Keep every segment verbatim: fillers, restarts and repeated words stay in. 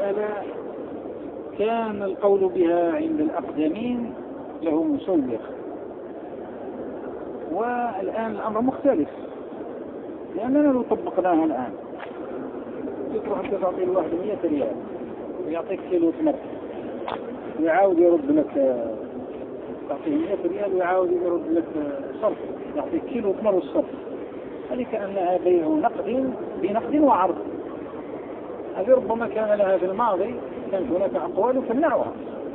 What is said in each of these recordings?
المسألة كان القول بها عند الأقدمين له مسوغ، والآن الأمر مختلف، لأننا لو طبقناها الآن تروح أنت تعطي الواحد مئة ريال ويعطيك كيلو تمر ويعاود يرد لك، تعطيه مئة ريال ويعاود يرد لك صرف، يعطيك كيلو تمر والصرف. هذه كأنها بيع نقد بنقد وعرض. هذه ربما كان لها في الماضي، كانت هناك أقوال تمنعها،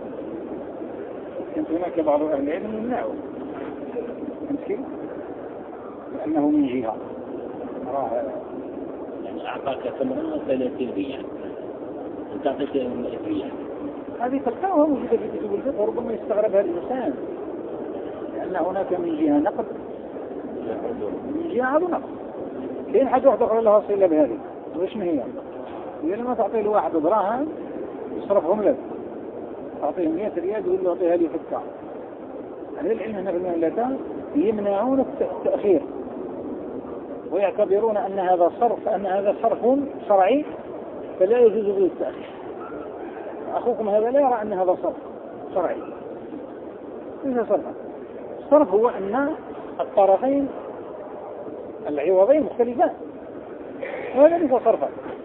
كانت هناك بعض أهل العلم يمنعها يمكن لأنه من جهة راه يعني أعطاك ثمرة ثلاثين ريال وتعطيك مئة ريال، هذه تلقاها موجودة في كتب الفقه، وربما يستغربها الإنسان لأن هناك من جهة نقد من جهة عرض نقد. كاين حاجة واحدة أخرى لها صلة بهذه، وش هي؟ هي لما تعطي الواحد دراهم يصرفهم لك، تعطيه مئة ريال ويقول له أعطيها لي فكة. أهل العلم هنا في المملكة يمنعون التأخير ويعتبرون أن هذا صرف، أن هذا صرف شرعي فلا يجوز به التأخير. أخوكم هذا لا يرى أن هذا صرف شرعي، ليس صرفا. الصرف هو أن الطرفين العوضين مختلفان، وهذا ليس صرفا،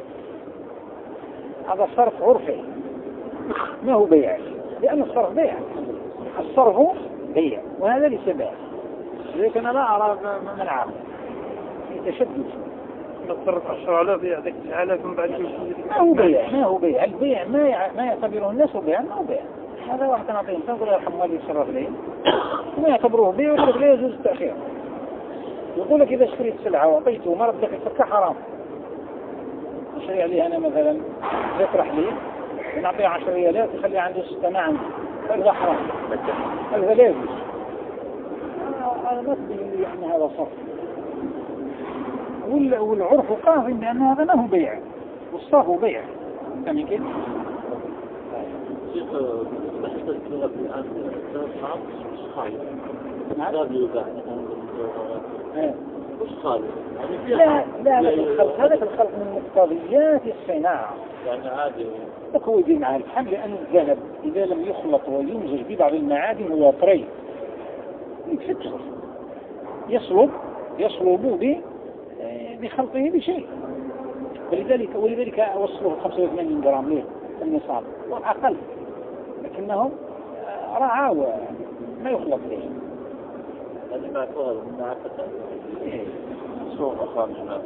هذا صرف عرفي ما هو بيع، لأن الصرف بيع، الصرف بيع وهذا ليس بيع. لذلك أنا لا أرى منعه يتشدد. نصرف عشرة آلاف يعطيك تسعة آلاف من بعد ما هو بيع، ما هو بيع. البيع ما يع... ما يعتبره الناس بيع، ما هو بيع. هذا واحد كان عطيه إنسان يقول يرحم والدي يشرف لي، وما يعتبروه بيع، ويقول لك لا يجوز التأخير. يقول لك إذا اشتريت سلعة وأعطيته ما ردك الفكة حرام. اشتري عليها أنا مثلا يطرح لي ونعطيه عشر ريالات يخلي عنده ستة ما عندي، هذا حرام، هذا لا يجوز. هذا ما تبين لي أن هذا صرف. والعرف قاضي بأن هذا ما هو بيع والصرف بيع. كم يمكن؟ شيخ بحث اللغة الآن صعب مش خالي هذا بيوقع مش خالي لا لا لا الخلق هذا الخلق من مقتضيات الصناعة يعني عادي تكوي مع الحمل، لأن الذهب إذا لم يخلط ويمزج ببعض المعادن هو طري يتفتح يصلب يصلب ب بخلطه بشيء، ولذلك ولذلك وصلوه خمسة وثمانين جرام ليه النصاب والأقل، لكنهم رعاوة ما يخلط ليه. هذه معكوها من معكتها إيه سوء أخوان هنا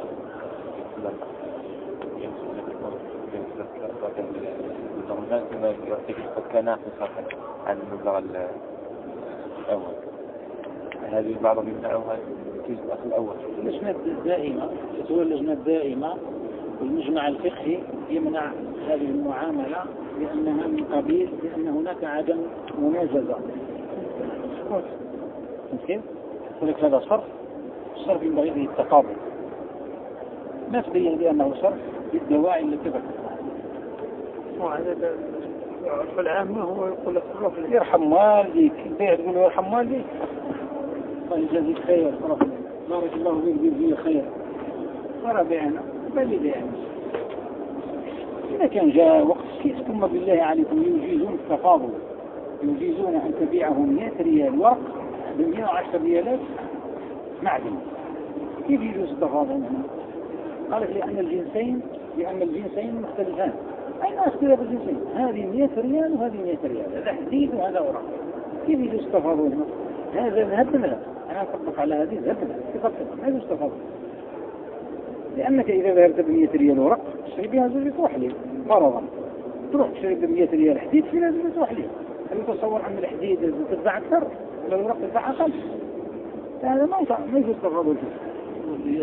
يمسك لك الضمانات ما يعطيك الفكة ناقصة عن المبلغ الأول. هذه بعضهم يمنعوها في الأخ الأول. اللجنة الدائمة فتوى اللجنة الدائمة والمجمع الفقهي يمنع هذه المعاملة لأنها من قبيل لأن هناك عدم مناجزة. ممكن يقول لك هذا صرف، الصرف ينبغي به التقابل، ما تبين بأنه صرف بالدواعي التي ذكرتها. وهذا العرف العام هو يقول لك يرحم والديك، البيع تقول له يرحم والديك الله يجازيك خير، بارك الله فيك فيه خير، ترى بيعنا بل بيعنا. إذا كان جاء وقت كيف ثم بالله عليكم يجيزون التفاضل، يجيزون أن تبيعه مئة ريال ورق ب مئة وعشرة ريالات معدن، كيف يجوز التفاضل هنا؟ قالت لأن الجنسين لأن الجنسين مختلفان. أين أختلاف الجنسين؟ هذه مئة ريال وهذه مئة ريال، هذا حديد وهذا ورق، كيف يجوز التفاضل هنا؟ هذا ذهب منها، أنا أطبق على هذه ذهب منها، كيف أطبق؟ ما يجوز التفاضل، لأنك إذا ذهبت بمئة ريال ورق تشتري بها زوجة وحليب فرضا، تروح تشتري بمئة ريال حديد في زوجة وحليب. هل يتصور أن الحديد تدفع أكثر ولا الورق تدفع أقل؟ هذا ما يصح، ما يجوز التفاضل فيه.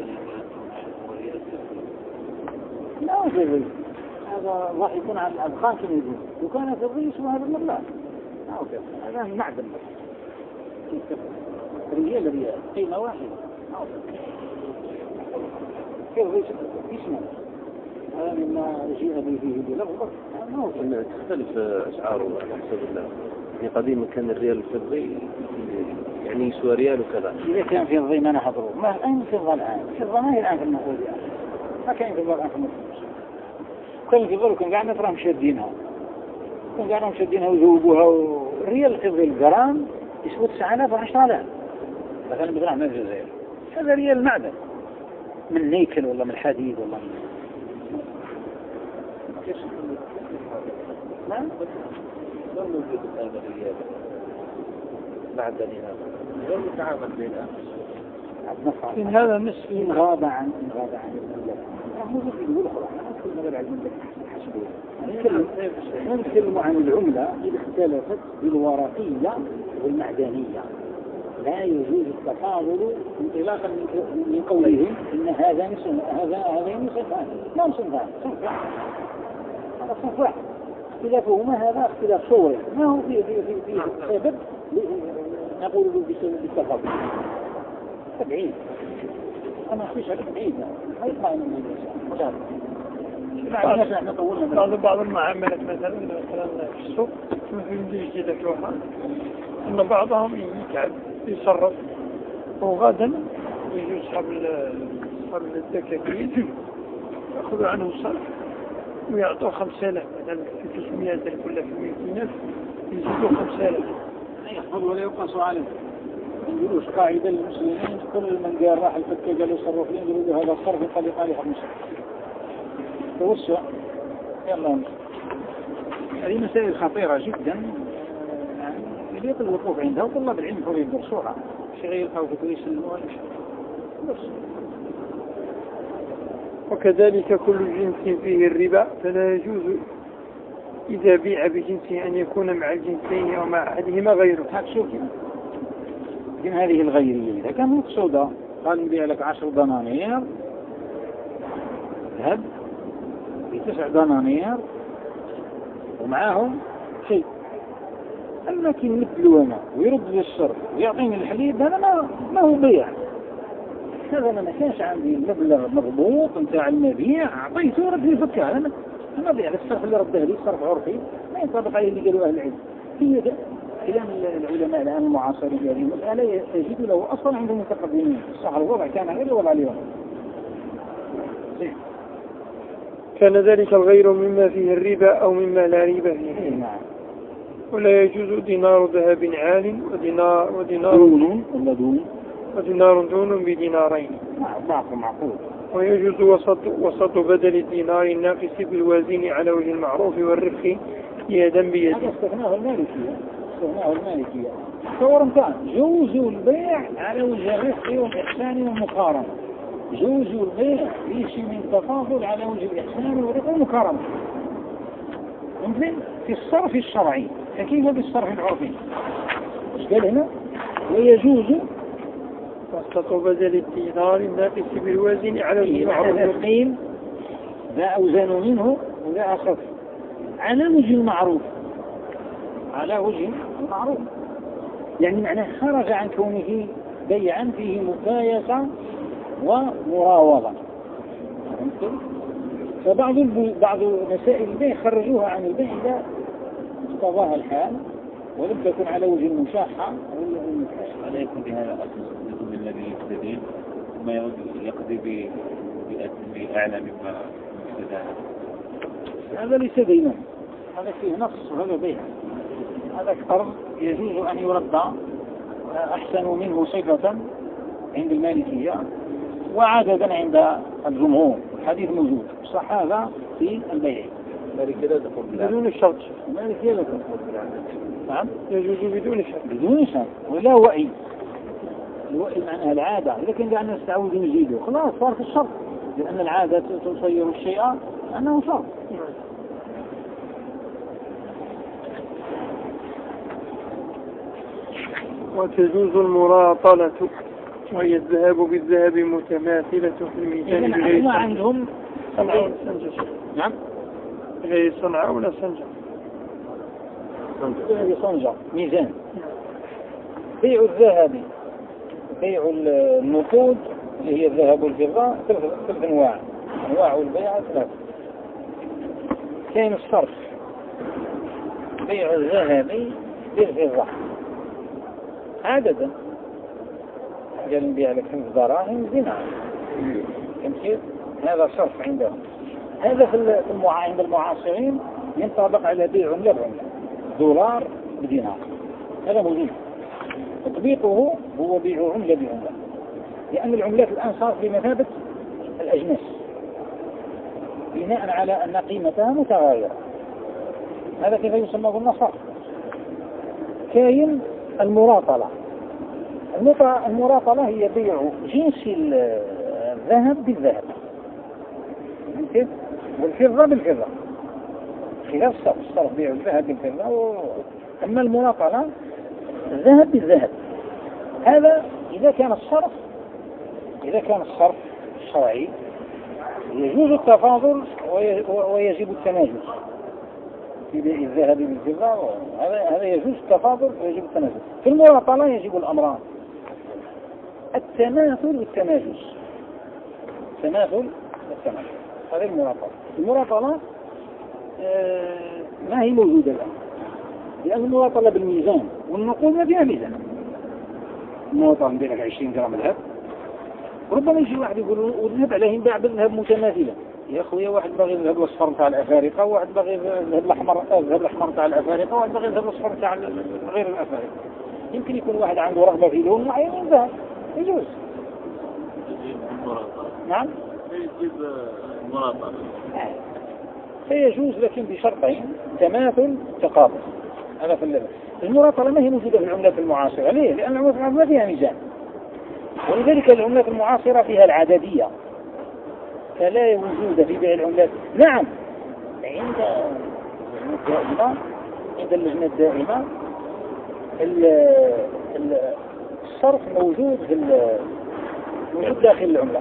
لا يجوز، هذا راح يكون على الأدخان كم يجوز، وكان في الرئيس وهذا المبلغ هذا معدن بس ريال ريال قيمة واحدة كيف يسمع هذا مما جيء به فيه بلغة ما هو تختلف أسعاره على حسب الله. يعني قديما كان الريال الفضي يعني يسوى ريال وكذا. إذا كان في الضي ما نحضره، ما أين في الضي الآن؟ في الضي ما هي الآن في النقود يعني. ما كان في الضي الآن في النقود. كان كبروا كان قاعد نفرهم شادينها كان قاعدهم شادينها وذوبوها والريال قبل الجرام يسوى تسعة آلاف وعشرة آلاف مثلا بدراهم من الجزائر هذا ريال معدن من نيكل ولا من الحديد ولا من نعم لو موجود هذا الريال معدني هذا غير متعامل بينها إن هذا نصف إن غاب عن إن غاب عن المملكة موجود في الدول الأخرى كل ما غاب عن المملكة حسبوها نتكلم عن العملة إذا اختلفت بالورقية والمعدنية لا يجوز التفاضل انطلاقا من قولهم إن هذا نصف هذا هذين صنفان ما صنفان صنف واحد هذا صنف واحد اختلافهما هذا اختلاف صوري ما هو في في في في سبب نقول بسبب التفاضل بعيد أنا أخشى بعيد ما يطلع من الإنسان بعض بعض المعاملات مثلا مثلا في السوق مثل يجي لك واحد أن بعضهم يتعب يصرف وغدا يجوا أصحاب أصحاب الدكاكين يأخذوا عنه الصرف ويعطوا خمسة آلاف مثلا في ثلاثمائة ألف ولا في مئتين ألف يزيدوا خمسة آلاف يحفظ ولا يقص عليه يقولوش قاعدة للمسلمين كل من قال راح الفكة قالوا صرف لين يقولوا هذا الصرف يطلق عليه خمسة توسع يلا هذه مسائل خطيرة جدا يعني يليق الوقوف عندها وطلاب العلم هو يدرسوها شيء يلقوا في كويس الموال وكذلك كل جنس فيه الربا فلا يجوز إذا بيع بجنسه أن يكون مع الجنسين أو مع أحدهما غيره. شوف لكن هذه الغيرية إذا كان مقصودة قال نبيع لك عشر دنانير ذهب بتسع دنانير ومعاهم شيء أما كي نمثلوا أنا ويرد للصرف ويعطيني الحليب هذا ما, ما هو بيع هذا أنا ما كانش عندي المبلغ مضبوط نتاع المبيع أعطيته ورد لي فكها أنا ما بيع الصرف اللي رده لي صرف عرفي ما ينطبق عليه اللي قالوا أهل العلم هي ده كلام العلماء الآن المعاصرين هذه المسألة تجد له أصلا عندهم متقدمين صح الوضع كان غير الوضع اليوم كان ذلك الغير مما فيه الربا أو مما لا ربا فيه. نعم. ولا يجوز دينار ذهب عال ودينار ودينار دون ولا دون ودينار دون بدينارين. نعم معقول. ويجوز وسط وسط بدل الدينار الناقص بالوازن على وجه المعروف والربح يدا بيد. هذا استغناه المالكية استغناه المالكية. تصور كان جوز البيع على وجه الربح والإحسان والمقارنة. جوز البيع ليش من تفاضل على وجه الإحسان والربح والمقارنة. مثل في الصرف الشرعي كيف بالصرف العرفي. ايش قال هنا؟ ويجوز وسط بدل الدينار الناقص بالوازن على وجه المعروف. قيل لا أوزان منه ولا أخف على وجه المعروف على وجه المعروف يعني معناه خرج عن كونه بيعا فيه مكايسة ومراوضة. فبعض بعض مسائل البيع خرجوها عن البيع إذا اقتضاها الحال ولم تكن على وجه المشاحة ولا يكون بهذا أصل الذي يستدين ثم يقضي بأعلى مما يستدان. هذا ليس دينا هذا فيه نص وهذا بيع. هذا قرض يجوز أن يرد أحسن منه صفة عند المالكية وعددا عند الجمهور. الحديث موجود صح هذا في البيع. المالكية لا تقول بدون الشرط. المالكية لا تقول نعم يجوز بدون شرط. بدون شرط ولا وعي. الوعي معناها العادة لكن قاعد نستعود نزيده خلاص صار في الشرط لأن العادة تصير الشيء أنه شرط. وتجوز المراطلة وهي الذهاب بالذهب متماثلة في الميزان بغير ما عندهم صنعاء ولا سنجر. نعم غير صنعاء ولا سنجر. هذه صنجر ميزان. بيع الذهب بيع النقود اللي هي الذهب والفضة ثلاث أنواع أنواع البيع ثلاث. كان الصرف بيع الذهب بالفضة عادة قال نبيع لك خمس دراهم دينار كم كيف هذا صرف عندهم هذا في المع... عند المعاصرين ينطبق على بيع عملة بعملة، دولار بدينار، هذا موجود. تطبيقه هو بيع عملة بعملة، لأن العملات الآن صارت بمثابة الأجناس بناء على أن قيمتها متغيرة. هذا كيف يسمى بالنصر. كاين المراطلة. المراطلة هي بيع جنس الذهب بالذهب والفضة بالفضة، خلاف الصرف. الصرف بيع الذهب بالفضة، أما المراطلة الذهب بالذهب. هذا إذا كان الصرف إذا كان الصرف الشرعي يجوز التفاضل ويجب التناجز في بيع الذهب بالفضة. هذا هذا يجوز التفاضل ويجب التناجز. في المراطلة يجب الأمران: التماثل والتناجز. التماثل والتناجز هذه المراطلة. المراطلة آه ما هي موجودة الآن، لأن المراطلة بالميزان والنقود ما فيها ميزان. المراطلة بين لك عشرين جرام ذهب، ربما يجي واحد يقول والذهب عليه ينباع بالذهب متماثلا. يا أخويا واحد باغي الذهب الأصفر تاع الأفارقة، وواحد باغي الذهب الأحمر الذهب الأحمر تاع الأفارقة، وواحد باغي الذهب الأصفر تاع غير الأفارقة. يمكن يكون واحد عنده رغبة في لون معين من الذهب، يجوز. نعم يجيب مراطلة فيجوز، لكن بشرطين: تماثل تقابل. هذا في اللبن. المراطلة ما هي موجودة في العملات المعاصرة. ليه؟ لأن العملات المعاصرة فيها ميزان، ولذلك العملات المعاصرة فيها العددية، فلا وجود في بيع العملات. نعم عند الدائمة عند اللجنة الدائمة الصرف موجود في موجود داخل العملة.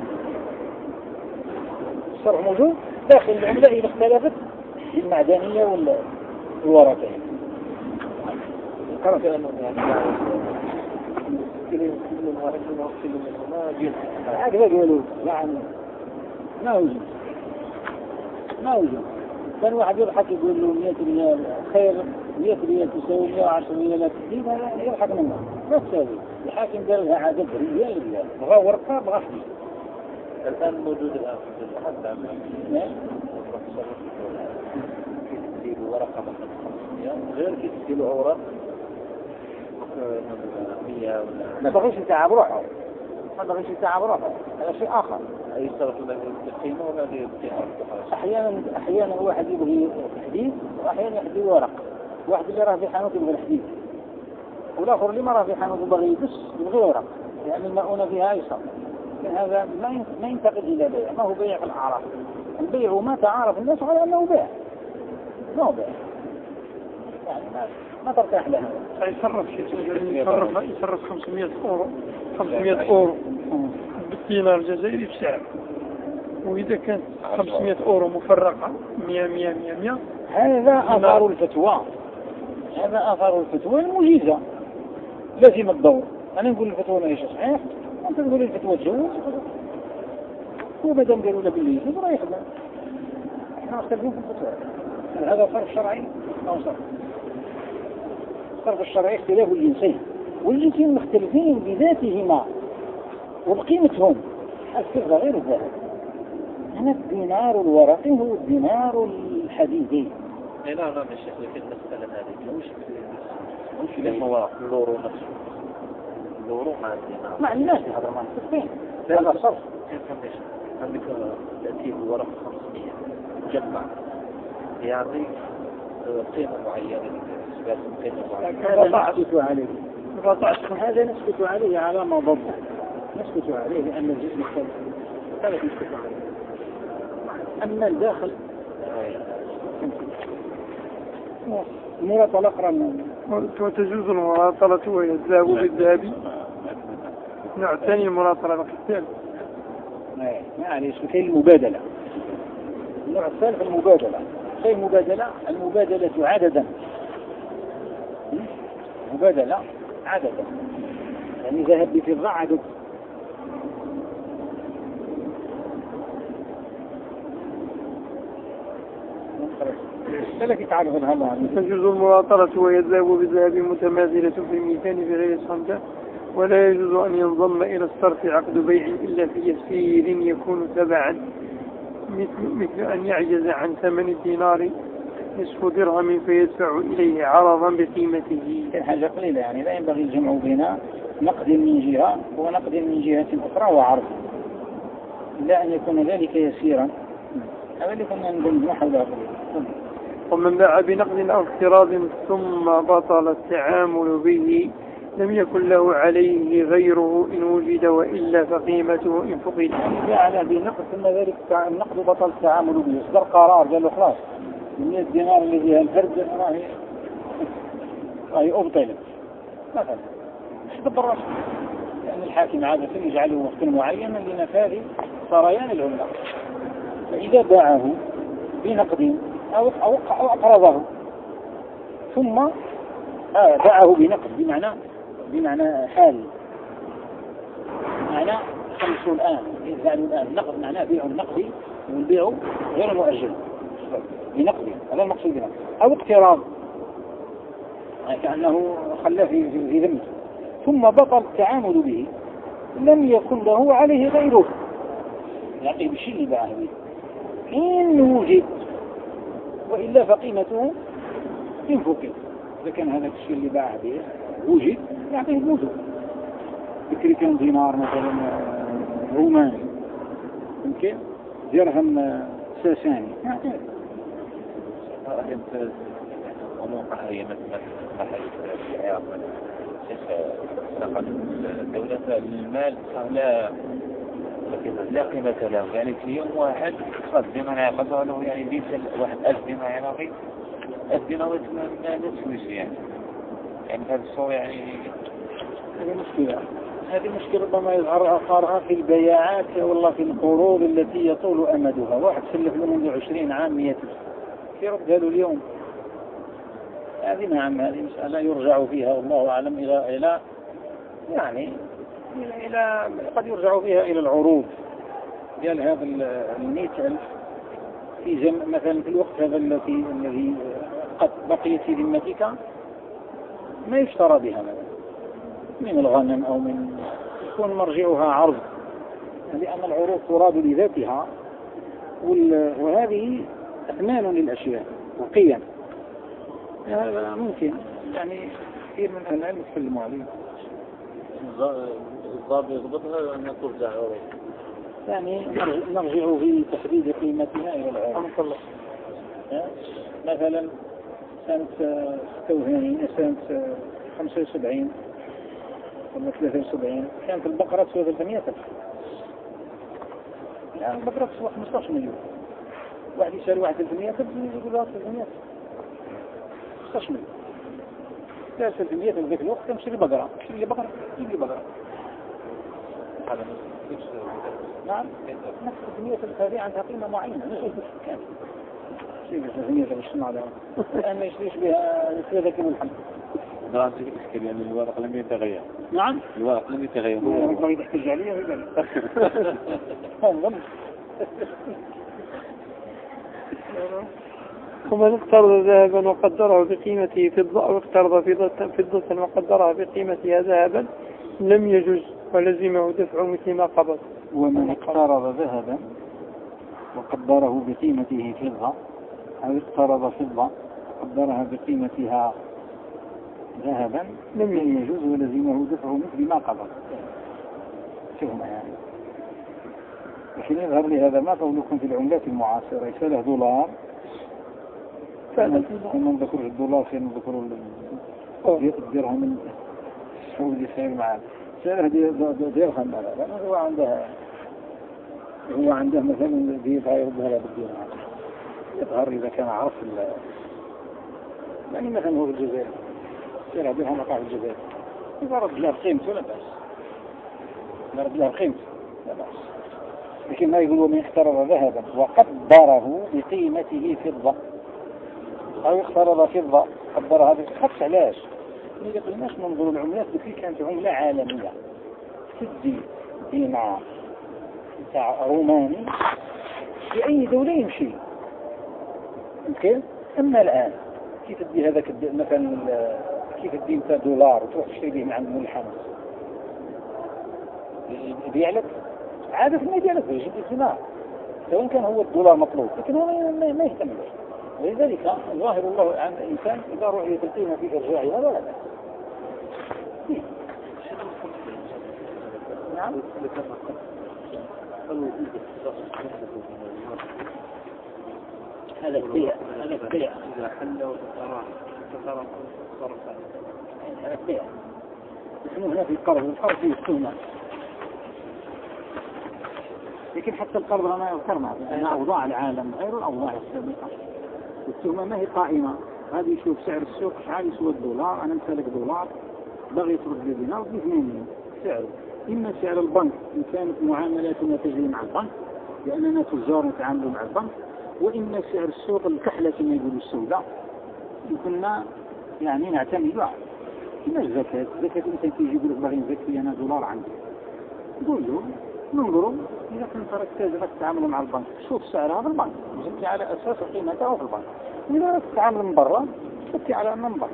الصرف موجود داخل العملة إذا اختلفت المعدنية والورقية. هكذا قالوا يعني ما وجد ما وجد. كان واحد يضحك يقول له مئة ريال خير، مئة ريال تساوي مئة وعشرة ريالات جديد، هذا يضحك منه ما تساوي. الحاكم قال لها عدد ريال ريال، بغى ورقة بغى حديد. الآن موجود الآن في حتى تدير ورقة مثلا خمسمية غير كي تدير أوراق مية ولا ما بغيش يتعب روحه، ما بغيش يتعب روحه، هذا شيء آخر. أي صرف له القيمة ولا القيمة؟ أحيانا أحيانا واحد يبغي حديد، وأحيانا يحدي ورق. واحد اللي راه في حانوت يبغي الحديد، والآخر اللي ما راه في حانوت يبغي يدس يبغي ورق، يعني المؤونة فيها أيسر. هذا ما ينتقد إلى بيع، ما هو بيع في الأعراف. البيع ما تعارف الناس على أنه بيع، ما هو بيع، يعني ما ما ترتاح له. يصرف يصرف يصرف خمسمئة أورو خمسمئة أورو بالدينار الجزائري بسعر، وإذا كانت خمسمئة أورو مفرقة مئة مئة مئة مئة. هذا أثار الفتوى، هذا أثار الفتوى المجيزة لازم الدور. أنا نقول الفتوى ليس صحيح، أنت تقول الفتوى تجوز، هو مادام قالوا له باللي يجوز راه يخدم. احنا نختلفون في الفتوى. هذا صرف شرعي أو صرف الصرف الشرعي اختلاف الجنسين، والجنسين مختلفين بذاتهما وبقيمتهم. الفضة غير الذهب. هنا الدينار الورقي هو الدينار الحديدي. لا لا لا الشيخ، لكن المسألة هذه مش مش للمواقع اللورو نفسه، اللورو مع الدينار مع الناس هذا ما نستطيع. هذا صرف. عندك تأتي بورق خمسمية مجمع يعطيك قيمة معينة، قيمة معينة. هذا نسكت عليه. هذا نسكت عليه على ما ضبط، نسكت عليه لأن الجسم مختلف، هذا نسكت عليه. أما الداخل المراطلة أقرأ. وتجوز المراطلة وهي الذهب بالذهب. نوع ثاني المراطلة بالقتال. يعني كاين المبادلة. النوع الثالث المبادلة. شيء المبادلة، المبادلة عددا، مبادلة عددا، يعني ذهب بفضة عدد. تجوز المراطلة وهي الذهب بالذهب متماثلة في الميزان بغير صمدة، ولا يجوز أن ينضم إلى الصرف عقد بيع إلا في يسير يكون تبعا مثل, مثل أن يعجز عن ثمن الدينار نصف درهم فيدفع إليه عرضا بقيمته. حاجة قليلة يعني لا ينبغي الجمع بين نقد من جهة ونقد من جهة أخرى وعرض، إلا أن يكون ذلك يسيرا. هذا اللي كنا نقول حوله قليلا. ومن باع بنقد أو اقتراض ثم بطل التعامل به لم يكن له عليه غيره إن وجد، وإلا فقيمته إن فقد. باع بنقد ثم ذلك النقد بطل التعامل به، اصدر قرار قال له خلاص مئة دينار اللي فيها الفرد راهي راهي أبطلت مثلا، مش بالضرورة، لأن الحاكم عادة يجعله وقتا معينا لنفاذ سريان العملة. فإذا باعه بنقد أو أو أقرضه ثم آه باعه بنقد بمعنى بمعنى حال، معنى خمسه الآن يدفع الآن نقد، معناه بيع النقدي والبيع غير مؤجل بنقد، هذا المقصود بنقد. أو اقتراض يعني كأنه خلاه في في ذمته ثم بطل التعامل به لم يكن له عليه غيره، يعني بالشيء اللي باعه به إن وجد، وإلا فقيمته إن فقد. إذا كان هذا الشيء اللي باعه به وجد يعطيه بوته، ذكري كان دينار مثلا روماني يمكن درهم ساساني يعطيه. أنت وموقع هي مثل محل في العراق نقل الدولة المال لا لا قيمة له، يعني في يوم واحد خذ بما يقدر له يعني بيت واحد ألف بما يناغي ألف دينار ما نسويش يعني يعني هذا الصور يعني هذه مشكلة. هذه مشكلة ربما يظهر آثارها في البياعات والله في القروض التي يطول أمدها. واحد سلف له منذ عشرين عام مئة في رد له اليوم، هذه نعم هذه مسألة يرجع فيها والله أعلم إلى إلى يعني إلى قد يرجع فيها إلى العروض. قال هذا المئة ألف في جم مثلا في الوقت هذا الذي الذي قد بقيت في ذمتك ما يشترى بها مثلا من الغنم أو من يكون مرجعها عرض، لأن العروض تراد لذاتها وهذه أثمان للأشياء وقيم. هذا ممكن يعني كثير من أهل العلم يتكلموا عليه. الضابط يضبطها أن ترجع عروض، يعني نرجع في تحديد قيمتها إلى العروض. مثلا سنة ستة وثمانين سنة خمسة وسبعين ولا ثلاثة وسبعين كانت البقرة تسوى ثلاثمئة ألف، الآن البقرة تسوى خمسة عشر مليون. واحد يسأل واحد ثلاثمئة ألف يقول له ثلاثمئة ألف خمسة عشر مليون. لا ثلاثمئة في ذاك الوقت كان شري بقرة، شري بقرة يجي بقرة. نعم نفس ثلاثمئة ألف هذه عندها قيمة معينة مش كان شيء ثلاثمئة ألف الصناعة الآن ما يشتريش بها ثلاثة كيلو الحمد. دراسة الإشكال يعني الورق لم يتغير. نعم الورق لم يتغير. هو يبغى يحتاج عليه ويقال ومن اقترض ذهبا وقدره بقيمته فضة أو اقترض فضة فضة وقدرها بقيمتها ذهبا لم يجوز ولزمه دفع مثل ما قبض. ومن اقترض ذهبا وقدره بقيمته فضة أو اقترض فضة قدرها بقيمتها ذهبا لم يجوز ولزمه دفع مثل ما قبض. شوفنا يعني الحين يظهر لي هذا ما قولكم في العملات المعاصرة يساله دولار فما نذكر الدولار فين نذكر الدرهم السعودي خير معاه ساله درهم لا هو عنده هو عنده مثلا بيبغى يردها له بالدينار يظهر إذا كان عرف يعني مثلا هو في الجزائر ساله درهم وقع في الجزائر إذا رد له قيمته لا بأس إذا رد له قيمته لا بأس. لكن ما يقول ومن اقترض ذهبا وقدره بقيمته فضة أو اقترض فضة قدرها بخمس علاش ما قلناش ننظر العملات بكي كانت عملة عالمية تدي دينار بتاع روماني في أي دولة يمشي ممكن. أما الآن كيف تدي هذاك مثلا كيف تدي انت دولار وتروح تشتري به من عند ملحمة يبيع لك عادة ما يبيع لك يجيب دينار سواء كان هو الدولار مطلوب، لكن هو ما ما يهتم به. ولذلك ظاهر الله عن الإنسان إذا رؤيت القيمة في إرجاعها ولا لا. نعم. هذا البيع هذا البيع إذا حل وتقرأ تقرأ تصرف هذا البيع. نحن هنا في القرض، القرض فيه التهمة. لكن حتى القرض ما يذكرنا أن أوضاع العالم غير الأوضاع السابقة. التهمة ما هي قائمة، هذه يشوف سعر السوق شحال يسوى الدولار، أنا امتلك دولار بغي ترد لي دينار باثنين سعره، إما سعر البنك إن كانت معاملاتنا تجري مع البنك لأننا تجار نتعامل مع البنك، وإما سعر السوق الكحلة كما يقولوا السوداء كنا يعني نعتمد على كما الزكاة. الزكاة الإنسان كيجي يقول لك باغي نزكي أنا دولار عندي، نقول له ننظروا إذا كنت راك تاجر تتعامل مع البنك شوف سعر هذا البنك زكي على أساس قيمته في البنك، وإذا راك تتعامل من برا زكي على أنه من برا.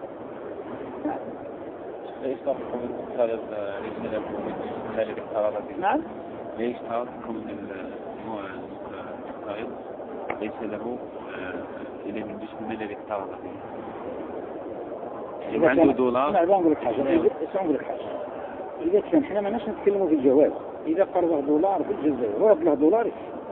ليش تركم من الطالب ليس له من ذلك القرار؟ نعم. ليش تركم من الطالب ليس له إلى من جسم من ذلك القرار؟ إذا عنده دولار. لا بنقول لك حاجة. بنقول لك حاجة. إذا كان إحنا ما ناش نتكلموا في الجواز، إذا قرض دولار في الجزائر ورد له دولار،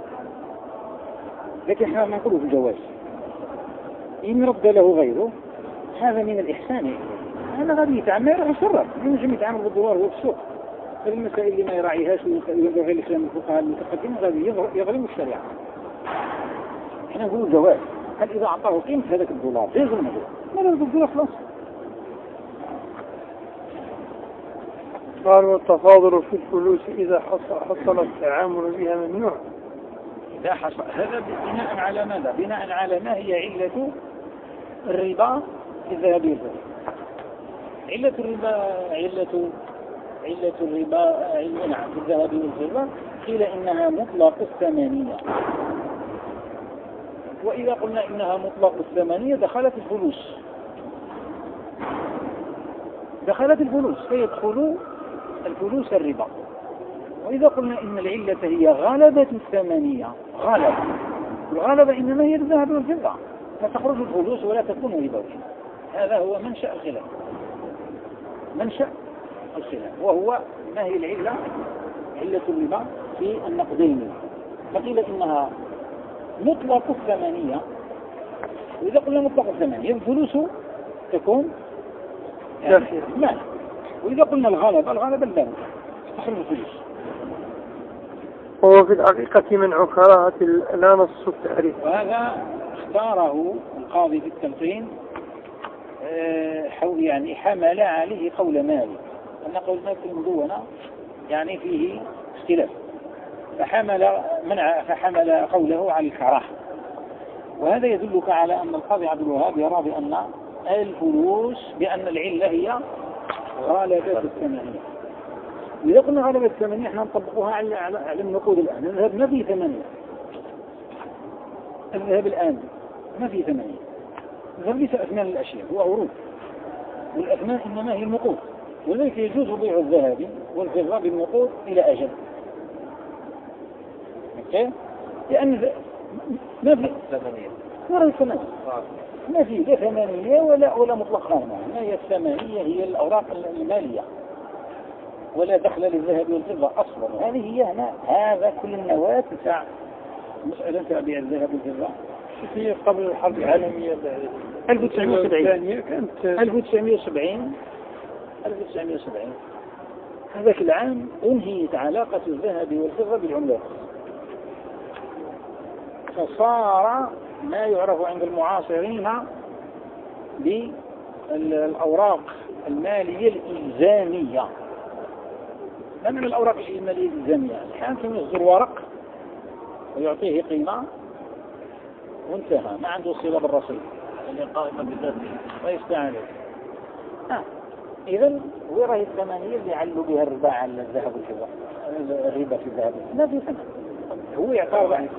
لكن إحنا ما نقوله في الجواز. إن رد له غيره هذا من الإحسان. أنا غادي يتعامل يروح يشرب، ينجم يتعامل بالدولار هو في السوق. هذه المسائل اللي ما يراعيهاش ويبغي الإسلام الفقهاء المتقدمين غادي يظلم الشريعة. إحنا نقول الجواز، هل إذا أعطاه قيمة هذاك الدولار يظلم هذا؟ ما له الدولار خلاص. قال والتفاضل في الفلوس إذا حصل, حصل التعامل بها ممنوع. إذا حصل هذا بناء على ماذا؟ بناء على ما هي علة الربا في الذهب والفضة. علة الربا علة علة الربا علة في الذهب والفضة قيل إنها مطلق الثمانية، وإذا قلنا إنها مطلق الثمانية دخلت الفلوس دخلت الفلوس فيدخل الفلوس الربا. وإذا قلنا إن العلة هي غلبة الثمانية، غلبة الغلبة إنما هي الذهب والفضة، فتخرج الفلوس ولا تكون ربوية. هذا هو منشأ الخلاف، منشأ الخلاف وهو ما هي العلة؟ علة الربا في النقدين. فقيل إنها مطلق الثمانية، وإذا قلنا مطلق الثمانية الفلوس تكون يعني مال، وإذا قلنا الغلبة الغلبة اللام تخرج الفلوس. هو في الحقيقة منع كراهة لا نص التعريف، وهذا اختاره القاضي في التلقين حول يعني حمل عليه قول مالك، أن قول مالك المدونة يعني فيه اختلاف، فحمل منع فحمل قوله على الكراهة. وهذا يدلك على أن القاضي عبد الوهاب يرى بأن الفلوس بأن العلة هي غالبة الثمانية. وإذا قلنا غالبة الثمانية احنا نطبقوها على على النقود الآن. الذهب ما فيه ثمانية، الذهب الآن ما فيه ثمانية. الذهب ليس أثمان الأشياء، هو عروض، والأثمان إنما هي النقود، ولذلك يجوز بيع الذهب والفضة بالنقود إلى أجل. اوكي؟ لأن ما في ثمانية ولا ثمانية، ما في لا ثمانية ولا ولا مطلق غنى. ما هي الثمانية؟ هي الأوراق المالية، ولا دخل للذهب والفضة أصلا. هذه هي هنا هذا كل النواة تاع مسألة تاع بيع الذهب والفضة. هي قبل الحرب العالمية ألف وتسعمائة وسبعين كانت ألف وتسعمائة وسبعين ألف وتسعمائة وسبعين هذاك العام أنهيت علاقة الذهب والفضة بالعملات، فصار ما يعرف عند المعاصرين بالأوراق المالية الإلزامية. ما من الأوراق المالية الإلزامية؟ الحاكم يصدر ورق ويعطيه قيمة وانتهى، ما عنده صلة بالرصيد اللي قائمة بالذات ويستعمل. آه. إذن هو رأي الثمانية اللي علوا بها الربا على الذهب والفضة، الربا في الذهب ما في ثمن. هو يعترض عن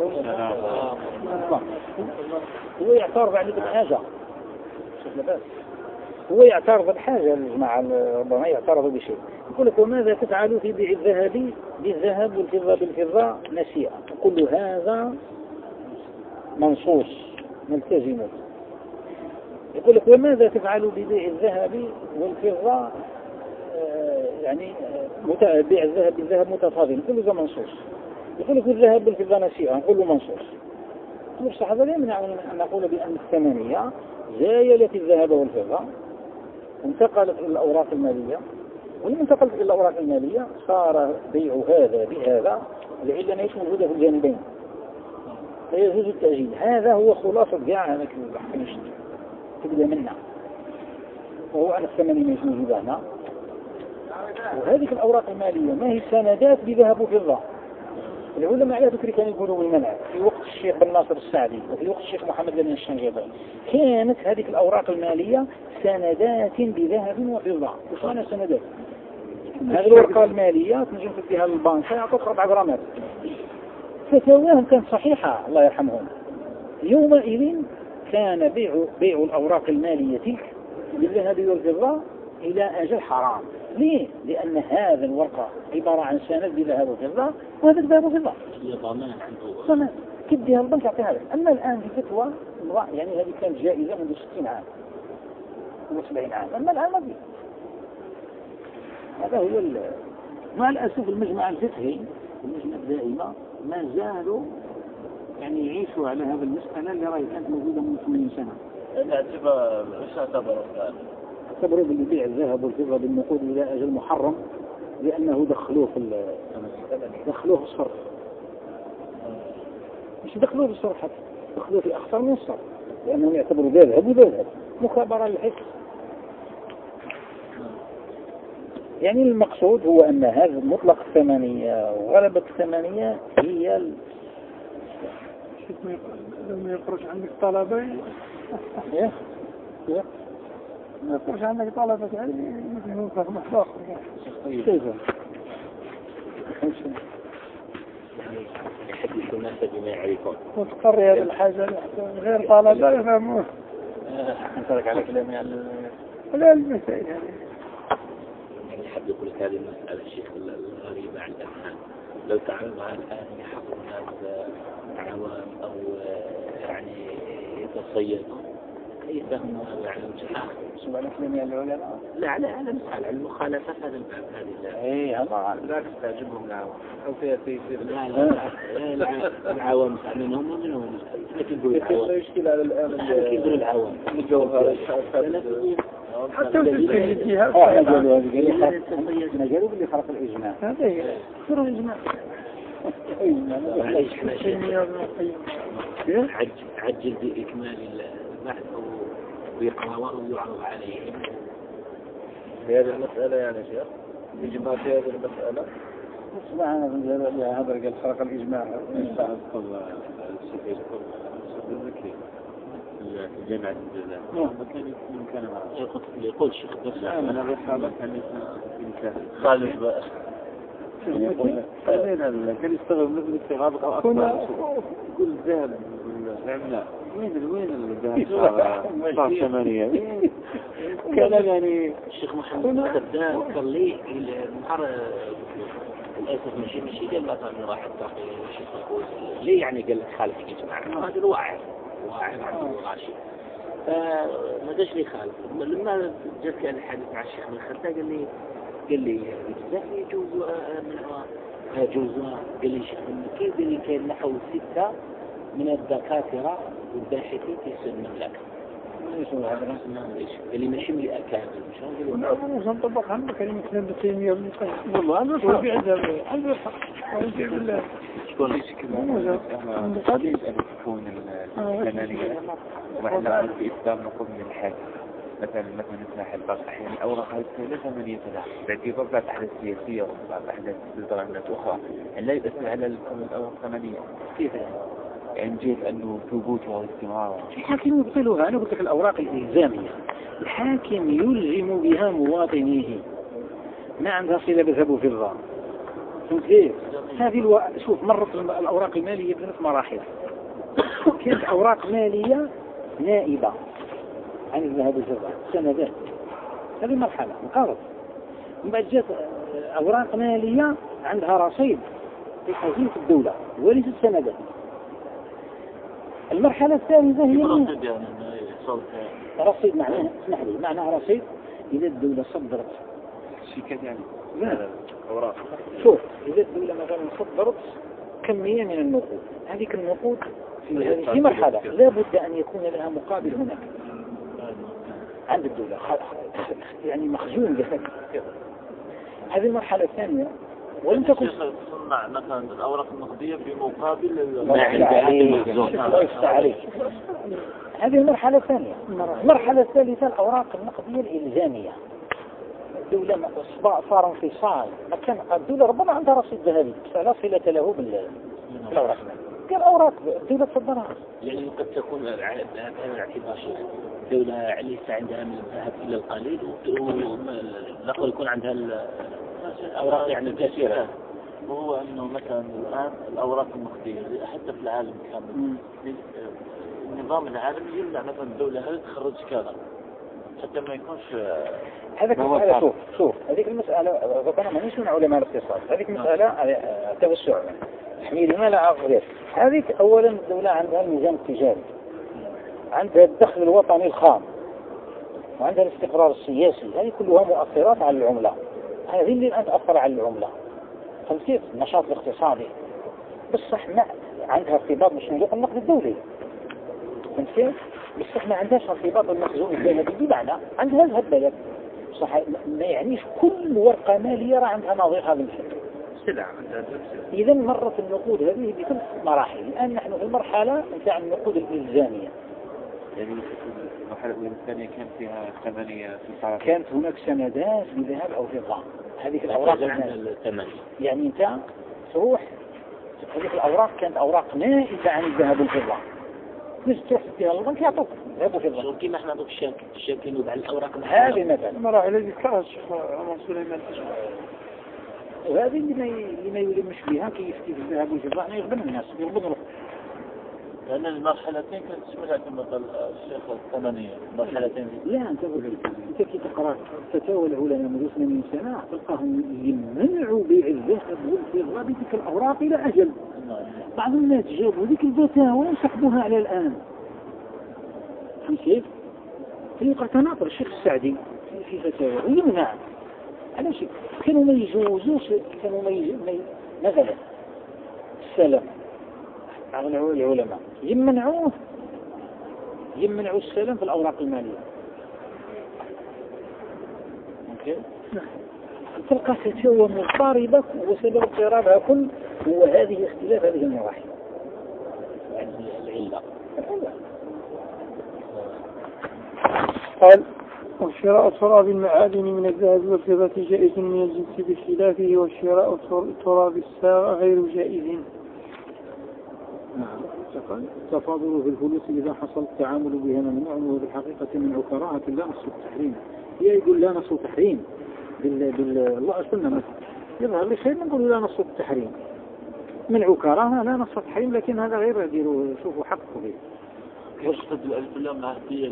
هو يعترض عن كل حاجة. شوف لباس هو يعترض بحاجة الجماعة ربما يعترض بشيء. يقول لك وماذا تفعل في بيع الذهب بالذهب والفضة بالفضة نسيئة؟ يقول له هذا منصوص نلتزم. يقول لك وماذا تفعل ببيع الذهب والفضة آه يعني آه بيع الذهب بالذهب متفاضل؟ يقول له ده منصوص. يقول لك الذهب بالفضة نسيئة، نقول له منصوص. الصحابة لا يمنع أن نقول بأن الثمانية زايلت الذهب والفضة انتقلت إلى الأوراق المالية، ولما انتقلت إلى الأوراق المالية صار بيع هذا بهذا لعلة ما يكون موجودة في الجانبين فيجوز التأجيل. هذا هو خلاصة كاع هذاك البحث تبدأ منه، وهو أن الثمانية ما يكون موجودة. وهذه الأوراق المالية ما هي السندات بذهب وفضة. العلماء على ذكر كانوا يقولوا بالمنع في وقت الشيخ بن ناصر السعدي وفي وقت الشيخ محمد بن الشنجابي، كانت هذه الأوراق المالية سندات بذهب وفضة. وش معنى سندات؟ هذه الورقة المالية تنجم تديها للبنك يعطوك أربع غرامات، فتواهم كانت صحيحة الله يرحمهم. يومئذ كان بيع بيع الأوراق المالية تلك بالذهب والفضة إلى أجل حرام. ليه؟ لأن هذا الورقة عبارة عن سند بذهب وفضة، وهذا ذهب وفضة ضمان كديها البنك يعطيها لك. أما الآن في فتوى يعني هذه كانت جائزة منذ ستين عام وسبعين عام، أما الآن ما فيه. هذا هو مع الأسف المجمع الفقهي والمجمع الدائمة ما زالوا يعني يعيشوا على هذا المسألة اللي راهي كانت موجودة منذ ثمانين سنة. اعتبر ايش اعتبروا الآن؟ اعتبروا بالبيع الذهب والفضة بالنقود إلى أجل محرم لأنه دخلوه في دخلوه في الصرف. مش دخلوه في الصرف حتى دخلوه في أخطر من الصرف، لأنهم يعتبروا ذهب وذهب مخابرة للحس. يعني المقصود هو أن هذا مطلق الثمانية وغلبة الثمانية هي ال... لما يخرج عندك طلبة إيه؟ إيه؟ ما يخرج عندك طلبة يعني مثل فهم آخر. كيف؟ يحدث الناس بما يعرفون وتقري هذه الحاجة غير طلبة يفهمون. أنترك على كلامي على لا المسائل يعني يحب يقول لك هذه المسألة الشيخ الغريبة عن الأفهام لو تعرضها الآن يحضر الناس عوام أو يعني يتصيدوا يفهموا يعني مش سبحان كلامي على العلماء. لا على على مسألة على المخالفات هذا الباب هذه إيه هذا لا تستعجبهم العوام أو فيها في لا لا لا العوام منهم منهم لكن دول العوام يشكل على الآن لكن دول العوام الجوهر حتى وتسجل الجهات احنا قالوا هذه احنا قالوا اللي خلق الإجماع هذا هي سر الإجماع. عجل عجل بإكمال البحث ويقرأ ويعرض عليهم في هذه المسألة يعني شيخ إجماع في هذه المسألة. سمعنا من هذا قال خلق الإجماع يستعرض الشيخ الذكي في جامعة الجزائر كان كان يقول الشيخ بس أنا بحاول كان يمكن خالد بقى كان يستغرب مثل استغرابك أو أكبر يقول الذهب العملة وين وين الذهب صار ثمانية كلام يعني الشيخ محمد خدام قال لي النهار للأسف مشي مشي قال لا ترى راح تلاقي شيخ يقول ليه يعني قال خالف يجمع هذا الواعي واعي عبد الراشد فما داش لي خالف. لما جت كان الحديث مع الشيخ من خدام قال لي قال لي الجزاء يجوز منها يجوز قال لي شيخ كيف قال لي كان نحو ستة من الدكاترة والباحثين في سن المملكة ليش هذا ليش قال لي ماشي من الأكابر مش هنقول ونعم نطبق عنه كلمة ابن تيمية وابن القيم والله عنده الحق بعذاب عنده الحق ونسي بالله شكون قديم أن تكون الثمانية وإحنا في إسلام نقوم من الحاج مثلا مثلا نسمح الباقي أحيانا الأوراق هذه لا ثمانية لها باعتبار بعض الأحداث السياسية وبعض الأحداث الدرامات أخرى لا يؤثر على الأوراق الثمانية كيف يعني جهة أنه ثبوتها واستمرارها. الحاكم يبطلها. أنا قلت لك الأوراق الإلزامية الحاكم يلزم بها مواطنيه ما عندها صلة بذهب وفضة. فهمت كيف؟ هذه الو... شوف مرت الأوراق المالية بثلاث مراحل. كانت أوراق مالية نائبة عن الذهب والفضة سندات هذه مرحلة انقرض. من بعد جات أوراق مالية عندها رصيد في خزينة الدولة وليست السندات. المرحلة الثالثة هي رصيد يعني رصيد معناه اسمح لي معناها رصيد إذا الدولة صدرت شيكات يعني لا أوراق. شوف إذا الدولة مثلا صدرت كمية من النقود، هذه النقود في هذه في مرحلة لا بد أن يكون لها مقابل هناك عند الدولة يعني مخزون لها. هذه المرحلة الثانية ولم تكن تصنع مثلا الأوراق النقدية بمقابل الله يفتح عليك. هذه المرحلة الثانية. المرحلة الثالثة الأوراق النقدية الإلزامية. الدولة صار انفصال، مكان الدولة ربما عندها رصيد ذهبي بس لا صلة له بالأوراق. الأوراق الدولة تصدرها. يعني قد تكون بهذا الاعتبار الدولة ليس عندها من الذهب إلا القليل ونقول يكون عندها الأوراق يعني كثيرة. وهو أنه مثلا الآن الأوراق النقدية حتى في العالم كامل النظام العالمي يمنع مثلا الدولة هل تخرج كذا حتى ما يكونش. هذيك المسألة شوف شوف هذيك المسألة ربما مانيش من علماء الاقتصاد. هذيك مسألة توسع تحميل المال على هذيك. أولا الدولة عندها الميزان التجاري، عندها الدخل الوطني الخام، وعندها الاستقرار السياسي. هذه كلها مؤثرات على العملة. هذه اللي الآن تأثر على العملة. فهمتي النشاط الاقتصادي بصح ما عندها ارتباط بصندوق النقد الدولي. فهمتي بصح ما عندهاش ارتباط بالمخزون الذهبي. بمعنى عندها ذهب بلد صح ما يعنيش كل ورقة مالية راه عندها نظير هذا الشيء. إذا مرت النقود هذه بثلاث مراحل. الآن نحن في المرحلة نتاع النقود الإلزامية. يعني المرحلة الأولى الثانية كان فيها ثمانية في الصرافة. كانت هناك سندات بذهب أو فضة. هذه الأوراق الثمانية يعني أنت تروح هذه الأوراق كانت أوراق نائبة عن الذهب والفضة. مش تروح فيها البنك يعطوك ذهب وفضة. كيما احنا نعطوك الشاك الشاك ينوب على الأوراق هذه مثلا المراحل اللي ذكرها الشيخ عمر سليمان. وهذه اللي ما اللي ما يلمش بها كيف كيف الذهب والفضة يعني يغبن الناس يغبن روح. لأن المرحلتين كانت تشملها كما قال الشيخ الثمانية مرحلتين. لا أنت أنت كي تقرأ فتاوى العلماء منذ ثمانين سنة تلقاهم يمنعوا بيع الذهب والفضة بتلك الأوراق إلى أجل. بعض الناس جابوا ذيك الفتاوى وسحبوها على الآن. فهمت كيف؟ طريقة تناظر الشيخ السعدي في فتاوى ويمنع. علاش كانوا ما يجوزوش كانوا ما يجوزوش مثلا السلام على العلماء يمنعوه يمنعوا السلام في الأوراق المالية. اوكي تلقى فتاوى مضطربة وسبب اضطرابها كل هو هذه اختلاف هذه المراحل. يعني العلة قال وشراء تراب المعادن من الذهب والفضة جائز من الجنس بخلافه وشراء تراب الساغ غير جائز. نعم. تفاضل في الفلوس إذا حصل التعامل بها ممنوع وفي الحقيقة منع كراهة لا نص التحريم. هي يقول لا نص التحريم بال بال الله أسلنا مثلا يظهر لي شيء نقول لا نص التحريم منع كراهة لا نص التحريم لكن هذا غير يديروا شوفوا حقه به. وصفت الألف اللام هي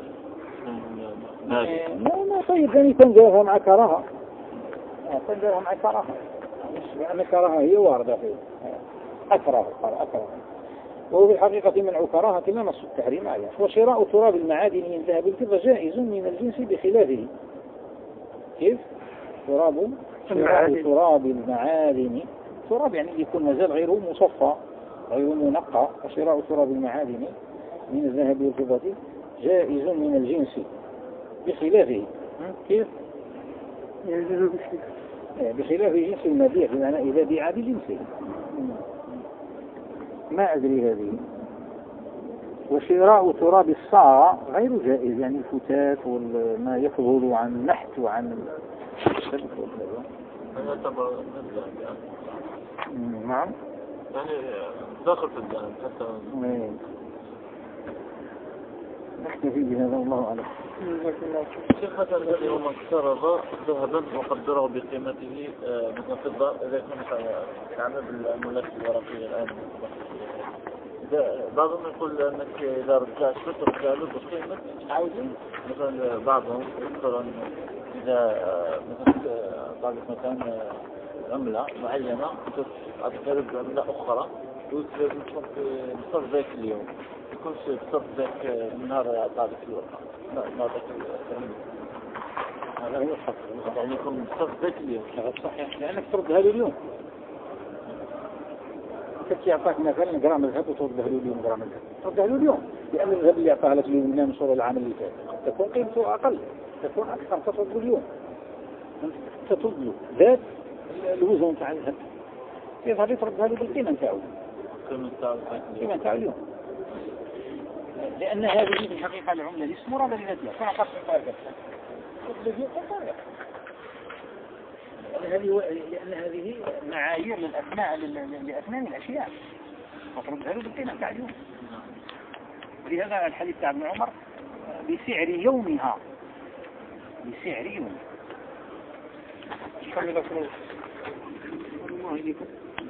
ما ما طيب يعني تنزلها مع كراهة تنزلها مع كراهة مش كراهة هي واردة فيه أكره أكره وهو في الحقيقة منع كراهة لا نص التحريم عليه. وشراء تراب المعادن من ذهب الفضة جائز من الجنس بخلافه. كيف؟ تراب شراء تراب المعادن تراب يعني يكون مازال غير مصفى غير منقى. وشراء تراب المعادن من الذهب والفضة جائز من الجنس بخلافه. كيف؟ بخلاف جنس المبيع بمعنى إذا بيع بجنسه ما أدري هذه. وشراء تراب الصاع غير جائز يعني الفتات وما يفضل عن النحت وعن نعم يعني داخل في الذهب حتى نكتفي بهذا الله أعلم. شيخ مثلا الذي هو اقترض ذهبا وقدره بقيمته مثل فضة إذا كان تعمل بالعملات الورقية الآن بعضهم يقول انك اذا رجعت ترجع له بقيمة عاوزين مثلا بعضهم يذكر اذا مثلا طالب مثلا عملة معينة تعطيك بعملة اخرى بصرف ذاك اليوم يكون بصرف ذاك النهار يعطيك الورقة ما ذاك هذا هو الحق يعني يكون بصرف ذاك اليوم صحيح لانك تردها له اليوم. كنت يعطاك مثلا جرام الذهب وتردها له اليوم جرام الذهب تردها له اليوم لأن الذهب اللي يعطاها لك اليوم من صور العام اللي فات تكون قيمته أقل تكون أكثر تطلب اليوم تطلب له ذات الوزن تاع الذهب يظهر تردها له بالقيمة نتاعو القيمة نتاعو اليوم لأن هذه في الحقيقة العملة اللي اسمها مرادة لذاتها فقط فارقة هذه لأن هذه معايير للأثناء لأثنان الأشياء فتردها له بالقيمة تاع اليوم. لهذا الحديث تاع ابن عمر بسعر يومها بسعر يومها. الله يجيكم.